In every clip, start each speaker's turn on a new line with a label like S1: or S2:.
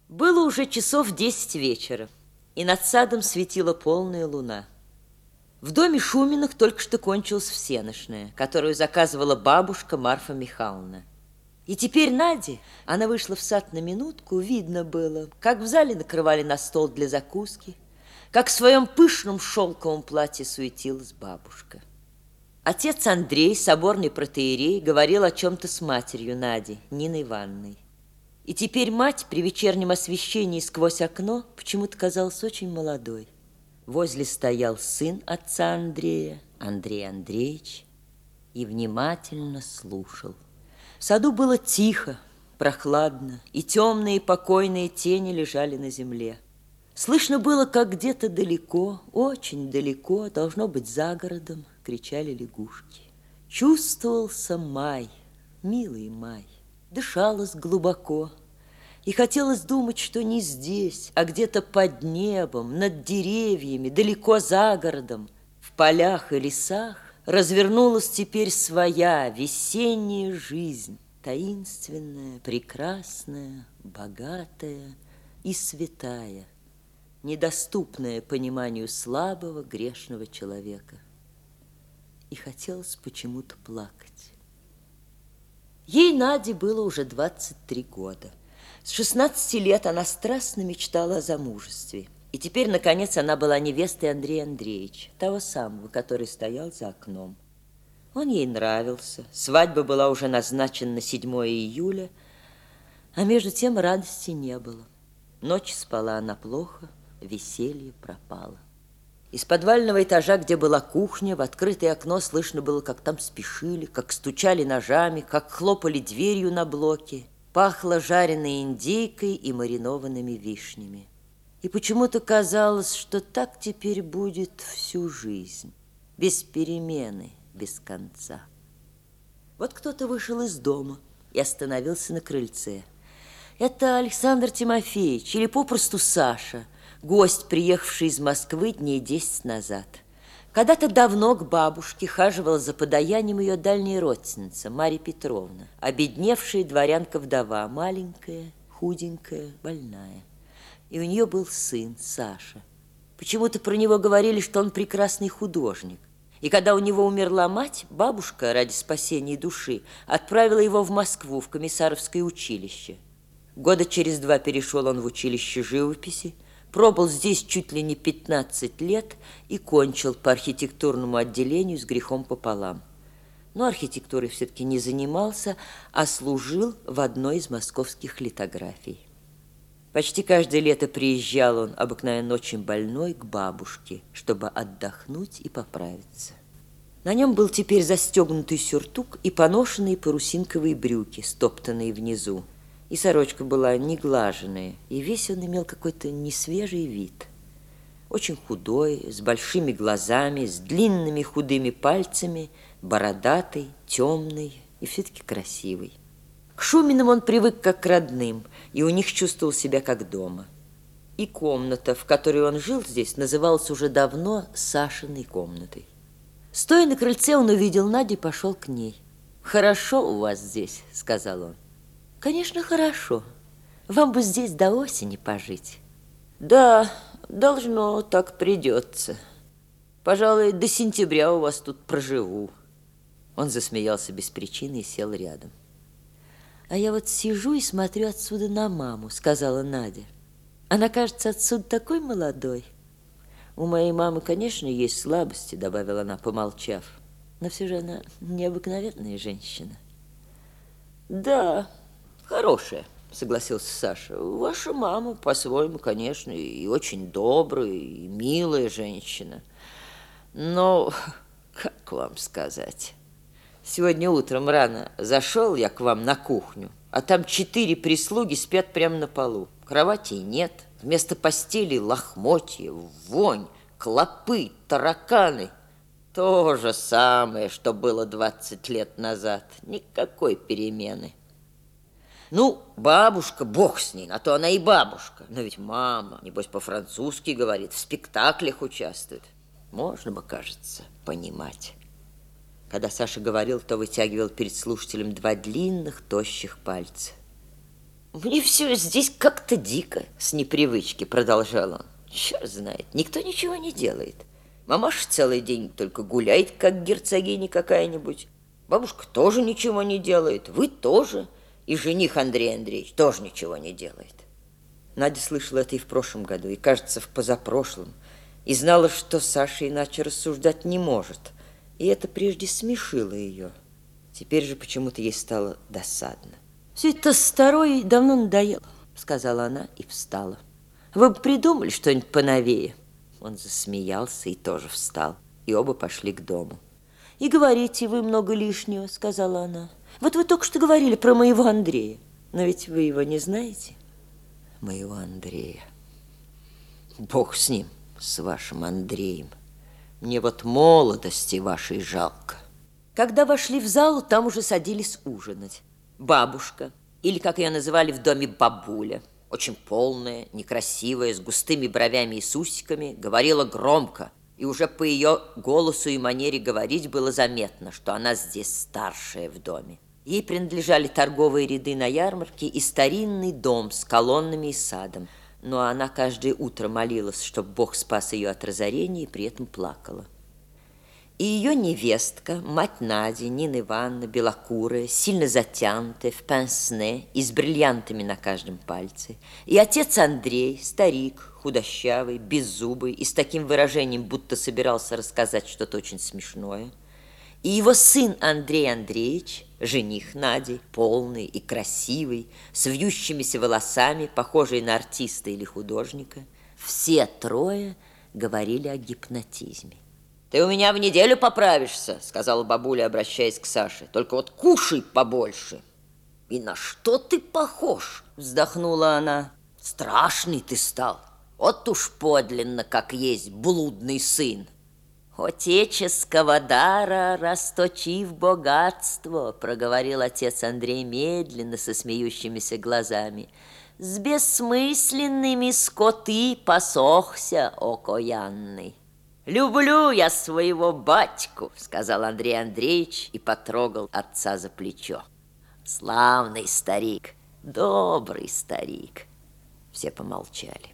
S1: Было уже часов 10 вечера, и над садом светила полная луна. В доме Шуминых только что кончилась всенощная, которую заказывала бабушка Марфа Михайловна. И теперь Наде, она вышла в сад на минутку, видно было, как в зале накрывали на стол для закуски, как в своем пышном шелковом платье суетилась бабушка. Отец Андрей, соборный протоиерей, говорил о чем-то с матерью Нади, Ниной Ивановной. И теперь мать при вечернем освещении сквозь окно почему-то казалась очень молодой. Возле стоял сын отца Андрея, Андрей Андреевич, и внимательно слушал. В саду было тихо, прохладно, и темные покойные тени лежали на земле. Слышно было, как где-то далеко, очень далеко, должно быть за городом, кричали лягушки. Чувствовался май, милый май, дышалось глубоко. И хотелось думать, что не здесь, а где-то под небом, над деревьями, далеко за городом, в полях и лесах развернулась теперь своя весенняя жизнь, таинственная, прекрасная, богатая и святая, недоступная пониманию слабого грешного человека. И хотелось почему-то плакать. Ей, Наде, было уже 23 года. С 16 лет она страстно мечтала о замужестве. И теперь, наконец, она была невестой Андрея Андреевича, того самого, который стоял за окном. Он ей нравился. Свадьба была уже назначена на 7 июля, а между тем радости не было. Ночь спала она плохо, веселье пропало. Из подвального этажа, где была кухня, в открытое окно слышно было, как там спешили, как стучали ножами, как хлопали дверью на блоке. Пахло жареной индейкой и маринованными вишнями. И почему-то казалось, что так теперь будет всю жизнь, без перемены, без конца. Вот кто-то вышел из дома и остановился на крыльце. Это Александр Тимофеевич, или попросту Саша, гость, приехавший из Москвы дней 10 назад. Когда-то давно к бабушке хаживала за подаянием ее дальняя родственница Марья Петровна, обедневшая дворянка-вдова, маленькая, худенькая, больная. И у нее был сын Саша. Почему-то про него говорили, что он прекрасный художник. И когда у него умерла мать, бабушка ради спасения души отправила его в Москву, в комиссаровское училище. Года через 2 перешел он в училище живописи, пробыл здесь чуть ли не 15 лет и кончил по архитектурному отделению с грехом пополам. Но архитектурой все-таки не занимался, а служил в одной из московских литографий. Почти каждое лето приезжал он, обыкновенно очень больной, к бабушке, чтобы отдохнуть и поправиться. На нем был теперь застегнутый сюртук и поношенные парусинковые брюки, стоптанные внизу. И сорочка была неглаженная, и весь он имел какой-то несвежий вид. Очень худой, с большими глазами, с длинными худыми пальцами, бородатый, темный и все-таки красивый. К Шуминым он привык как к родным, и у них чувствовал себя как дома. И комната, в которой он жил здесь, называлась уже давно Сашиной комнатой. Стоя на крыльце, он увидел Надю и пошел к ней. «Хорошо у вас здесь», — сказал он. «Конечно, хорошо. Вам бы здесь до осени пожить». «Да, должно, так придется. Пожалуй, до сентября у вас тут проживу». Он засмеялся без причины и сел рядом. «А я вот сижу и смотрю отсюда на маму», — сказала Надя. «Она, кажется, отсюда такой молодой». «У моей мамы, конечно, есть слабости», — добавила она, помолчав. «Но все же она необыкновенная женщина». «Да, хорошая», — согласился Саша. «Ваша мама, по-своему, конечно, и очень добрая, и милая женщина. Но, как вам сказать, сегодня утром рано зашел я к вам на кухню, а там 4 прислуги спят прямо на полу. Кроватей нет, вместо постели лохмотья, вонь, клопы, тараканы. То же самое, что было 20 лет назад. Никакой перемены. Ну, бабушка, бог с ней, а то она и бабушка. Но ведь мама, небось, по-французски говорит, в спектаклях участвует. Можно бы, кажется, понимать». Когда Саша говорил, то вытягивал перед слушателем 2 длинных, тощих пальца. Мне все здесь как-то дико, с непривычки, продолжал он. Черт знает, никто ничего не делает. Мамаша целый день только гуляет, как герцогиня какая-нибудь. Бабушка тоже ничего не делает, вы тоже. И жених Андрей Андреевич тоже ничего не делает. Надя слышала это и в прошлом году, и, кажется, в позапрошлом. И знала, что Саша иначе рассуждать не может. И это прежде смешило ее. Теперь же почему-то ей стало досадно. «Все это старое давно надоело», — сказала она и встала. «Вы бы придумали что-нибудь поновее». Он засмеялся и тоже встал. И оба пошли к дому. «И говорите вы много лишнего», — сказала она. «Вот вы только что говорили про моего Андрея. Но ведь вы его не знаете?» «Моего Андрея. Бог с ним, с вашим Андреем. Мне вот молодости вашей жалко». Когда вошли в залу, там уже садились ужинать. Бабушка, или, как ее называли в доме, бабуля, очень полная, некрасивая, с густыми бровями и с усиками, говорила громко, и уже по ее голосу и манере говорить было заметно, что она здесь старшая в доме. Ей принадлежали торговые ряды на ярмарке и старинный дом с колоннами и садом, но она каждое утро молилась, чтобы Бог спас ее от разорения, и при этом плакала. И ее невестка, мать Нади, Нина Ивановна, белокурая, сильно затянутая, в пенсне и с бриллиантами на каждом пальце. И отец Андрей, старик, худощавый, беззубый и с таким выражением, будто собирался рассказать что-то очень смешное. И его сын Андрей Андреевич, жених Нади, полный и красивый, с вьющимися волосами, похожий на артиста или художника. Все трое говорили о гипнотизме. «Ты у меня в неделю поправишься», — сказала бабуля, обращаясь к Саше. «Только вот кушай побольше». «И на что ты похож?» — вздохнула она. «Страшный ты стал. Вот уж подлинно, как есть блудный сын». «Отеческого дара расточив богатство», — проговорил отец Андрей медленно, со смеющимися глазами. «С бессмысленными скоты посохся, окаянный». «Люблю я своего батьку», — сказал Андрей Андреевич и потрогал отца за плечо. «Славный старик, добрый старик». Все помолчали.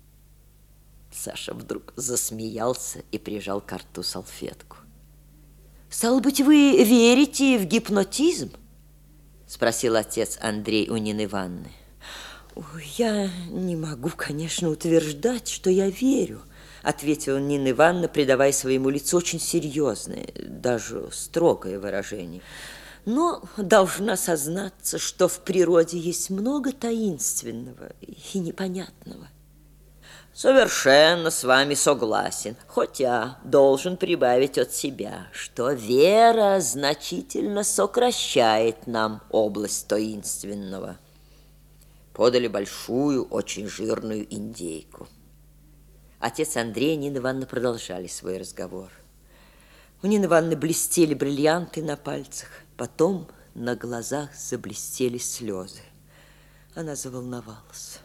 S1: Саша вдруг засмеялся и прижал к рту салфетку. «Стало быть, вы верите в гипнотизм?» — спросил отец Андрей у Нины Ивановны. «Ой, я не могу, конечно, утверждать, что я верю», — ответила Нина Ивановна, придавая своему лицу очень серьезное, даже строгое выражение. «Но должна сознаться, что в природе есть много таинственного и непонятного». «Совершенно с вами согласен, хотя должен прибавить от себя, что вера значительно сокращает нам область таинственного». Подали большую, очень жирную индейку. Отец Андрей и Нина Ивановна продолжали свой разговор. У Нины Ивановны блестели бриллианты на пальцах, потом на глазах заблестели слезы. Она заволновалась.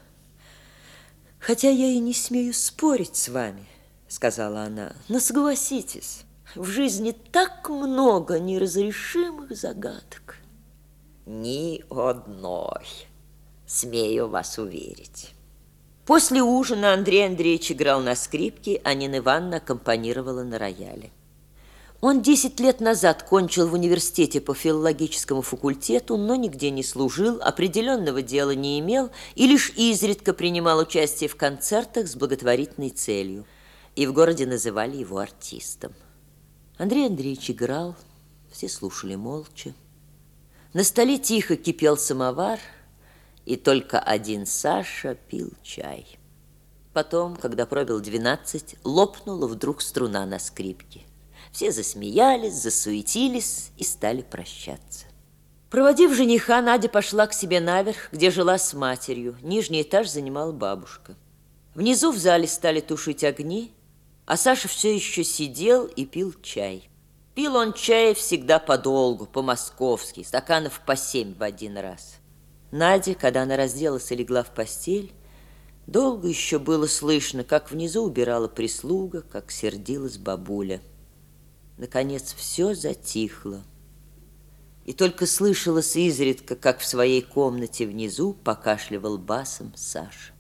S1: «Хотя я и не смею спорить с вами, — сказала она, — но согласитесь, в жизни так много неразрешимых загадок». «Ни одной, смею вас уверить». После ужина Андрей Андреевич играл на скрипке, а Нина Ивановна аккомпанировала на рояле. Он 10 лет назад кончил в университете по филологическому факультету, но нигде не служил, определенного дела не имел и лишь изредка принимал участие в концертах с благотворительной целью. И в городе называли его артистом. Андрей Андреевич играл, все слушали молча. На столе тихо кипел самовар, и только один Саша пил чай. Потом, когда пробил 12, лопнула вдруг струна на скрипке. Все засмеялись, засуетились и стали прощаться. Проводив жениха, Надя пошла к себе наверх, где жила с матерью. Нижний этаж занимала бабушка. Внизу в зале стали тушить огни, а Саша все еще сидел и пил чай. Пил он чай всегда подолгу, по-московски, стаканов по 7 в один раз. Надя, когда она разделась и легла в постель, долго еще было слышно, как внизу убирала прислуга, как сердилась бабуля. Наконец все затихло. И только слышалось изредка, как в своей комнате внизу покашливал басом Саша.